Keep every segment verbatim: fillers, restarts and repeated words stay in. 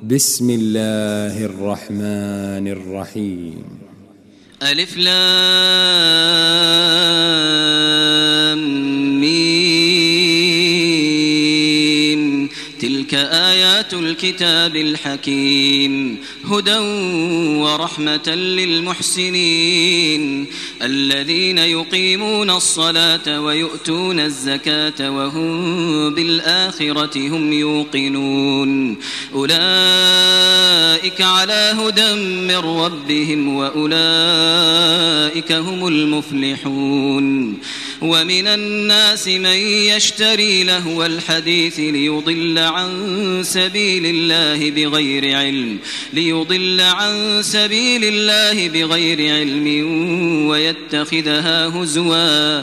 بسم الله الرحمن الرحيم. ألف لام ميم. تلك آيات الكتاب الحكيم هدى ورحمة للمحسنين الذين يقيمون الصلاة ويؤتون الزكاة وهم بالآخرة هم يوقنون أولئك على هدى من ربهم وأولئك هم المفلحون. ومن الناس من يشتري لهو الحديث ليضل عن سبيل الله بغير علم ليضل عن سبيل الله بغير علم ويتخذها هزوا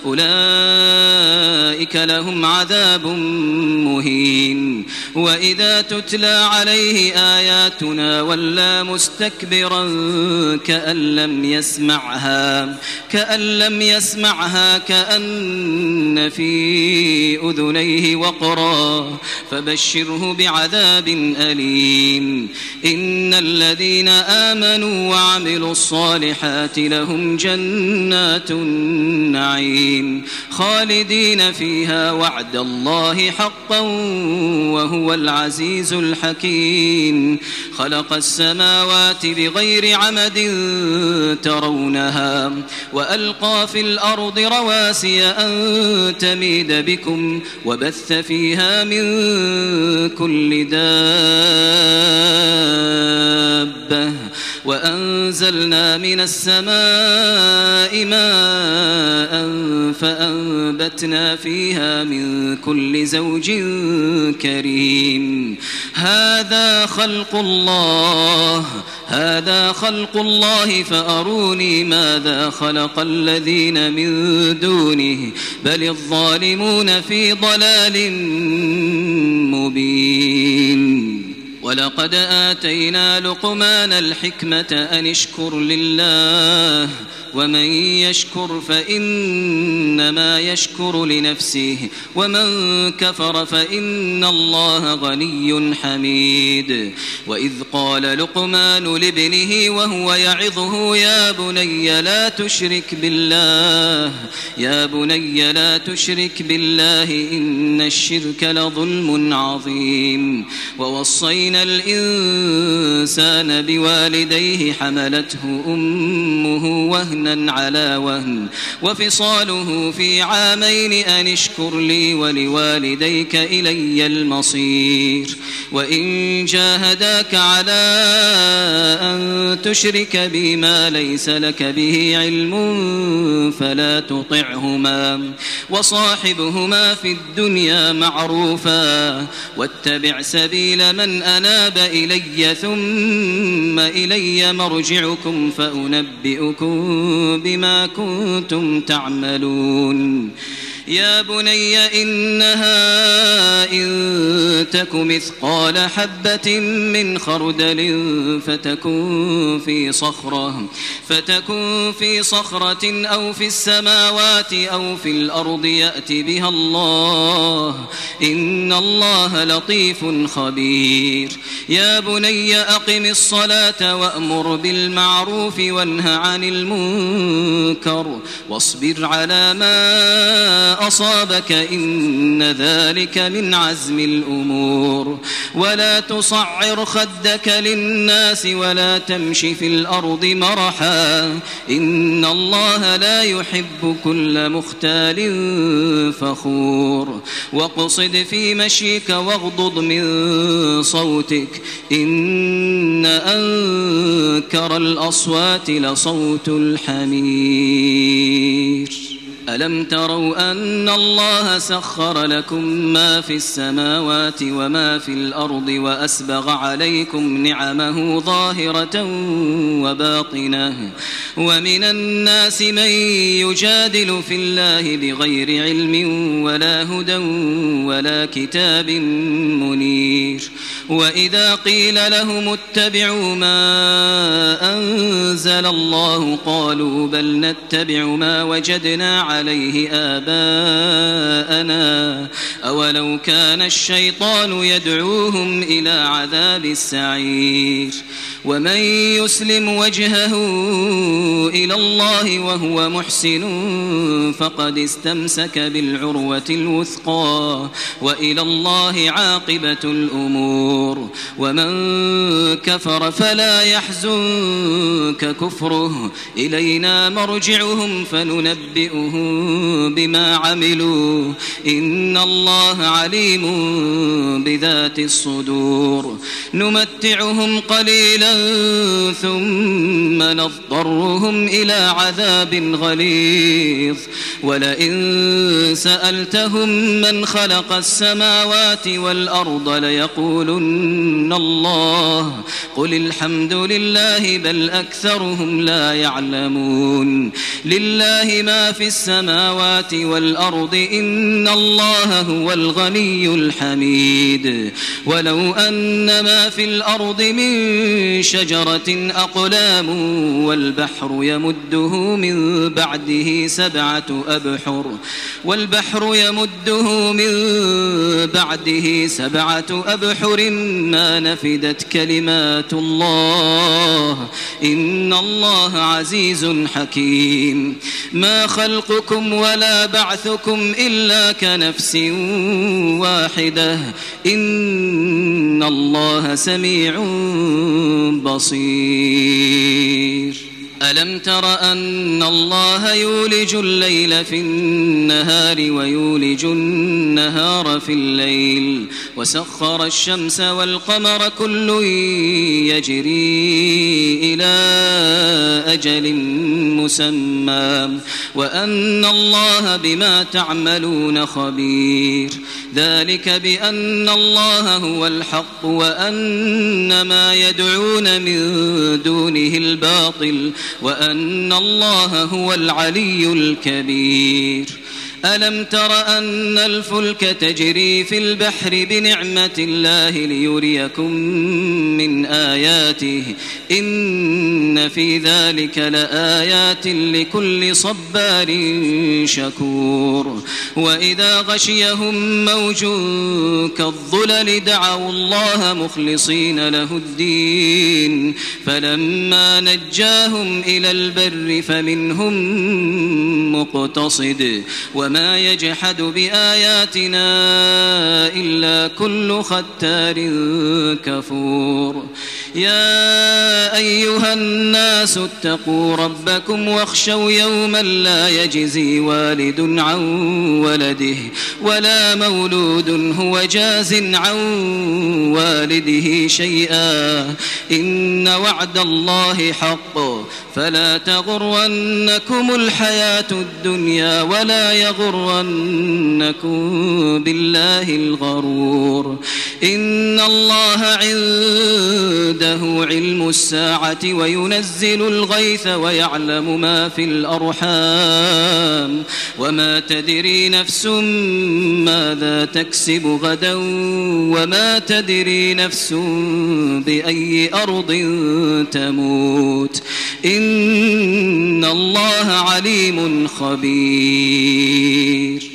أولئك لهم عذاب مهين. وإذا تتلى عليه آياتنا ولى مستكبرا كأن لم يسمعها كأن لم يسمعها كأن في أذنيه وقرا فبشره بعذاب أليم. إن الذين آمنوا وعملوا الصالحات لهم جنات النعيم خالدين فيها وعد الله حقا وهو العزيز الحكيم. خلق السماوات بغير عمد ترونها وألقى في الأرض رواسي أن تميد بكم وبث فيها من كل دابة وأنزلنا من السماء ماء فأنبتنا فيها من كل زوج كريم. هذا خلق الله هذا خلق الله فأروني ماذا خلق الذين من دونه بل الظالمون في ضلال مبين. ولقد آتينا لقمان الحكمة أن اشكر لله ومن يشكر فإنما يشكر لنفسه ومن كفر فإن الله غني حميد. وإذ قال لقمان لابنه وهو يعظه يا بني لا تشرك بالله يا بني لا تشرك بالله إن الشرك لظلم عظيم. ووصينا الإنسان بوالديه حملته أمه وهنا على وهن وفصاله في عامين أن اشكر لي ولوالديك إلي المصير. وإن جاهداك على أن تشرك بي ما ليس لك به علم فلا تطعهما وصاحبهما في الدنيا معروفا واتبع سبيل من أناب إلي ثم إلي مرجعكم فأنبئكم بما كنتم تعملون. يا بني إنها إن تك مثقال حبة من خردل فتكن في صخرة فتكن في صخرة أو في السماوات أو في الأرض يأت بها الله إن الله لطيف خبير. يا بني أقم الصلاة وأمر بالمعروف وانه عن المنكر واصبر على ما أصابك إن ذلك من عزم الأمور. ولا تصعر خدك للناس ولا تمش في الأرض مرحا إن الله لا يحب كل مختال فخور. واقصد في مشيك واغضض من صوتك إن أنكر الأصوات لصوت الحمير. ألم تروا أن الله سخر لكم ما في السماوات وما في الأرض وأسبغ عليكم نعمه ظاهرة وباطنة ومن الناس من يجادل في الله بغير علم ولا هدى ولا كتاب منير. وإذا قيل لهم اتبعوا ما أنزل الله قالوا بل نتبع ما وجدنا عليه آباءنا أولو كان الشيطان يدعوهم إلى عذاب السعير ومن يسلم وجهه إلى الله وهو محسن فقد استمسك بالعروة الوثقى وإلى الله عاقبة الأمور ومن كفر فلا يحزنك كفره إلينا مرجعهم فننبئهم بما عملوا إن الله عليم بذات الصدور نمتعهم قليلا ثم نضطرهم إلى عذاب غليظ ولئن سألتهم من خلق السماوات والأرض ليقولن الله قل الحمد لله بل أكثرهم لا يعلمون لله ما في السماوات والأرض إن الله هو الغني الحميد ولو أن ما في الأرض من شجرة أقلام والبحر يمده من بعده سبعة أبحر والبحر يمده من بعده سبعة أبحر ما نفدت كلمات الله إن الله عزيز حكيم ما خلقكم ولا بعثكم إلا كنفس واحدة إن الله سميع بصير ألم تر أن الله يولج الليل في النهار ويولج النهار في الليل وسخر الشمس والقمر كل يجري إلى أجل مسمى وأن الله بما تعملون خبير ذلك بأن الله هو الحق وأن ما يدعون من دونه الباطل وأن الله هو العلي الكبير ألم تر أن الفلك تجري في البحر بنعمة الله ليريكم من آياته إن في ذلك لآيات لكل صبار شكور وإذا غشيهم موج كالظلل دعوا الله مخلصين له الدين فلما نجاهم إلى البر فمنهم مقتصد وما يجحد بآياتنا إلا كل ختار كفور يا أيها الناس اتقوا ربكم واخشوا يوما لا يجزي والد عن ولده ولا مولود هو جاز عن والده شيئا إن وعد الله حق فلا تغرنكم الحياة الدنيا ولا يغرنكم بالله الغرور إن الله عنده علم الساعة وينزل الغيث ويعلم ما في الأرحام وما تدري نفس ماذا تكسب غدا وما تدري نفس بأي أرض تموت إن الله عليم خبير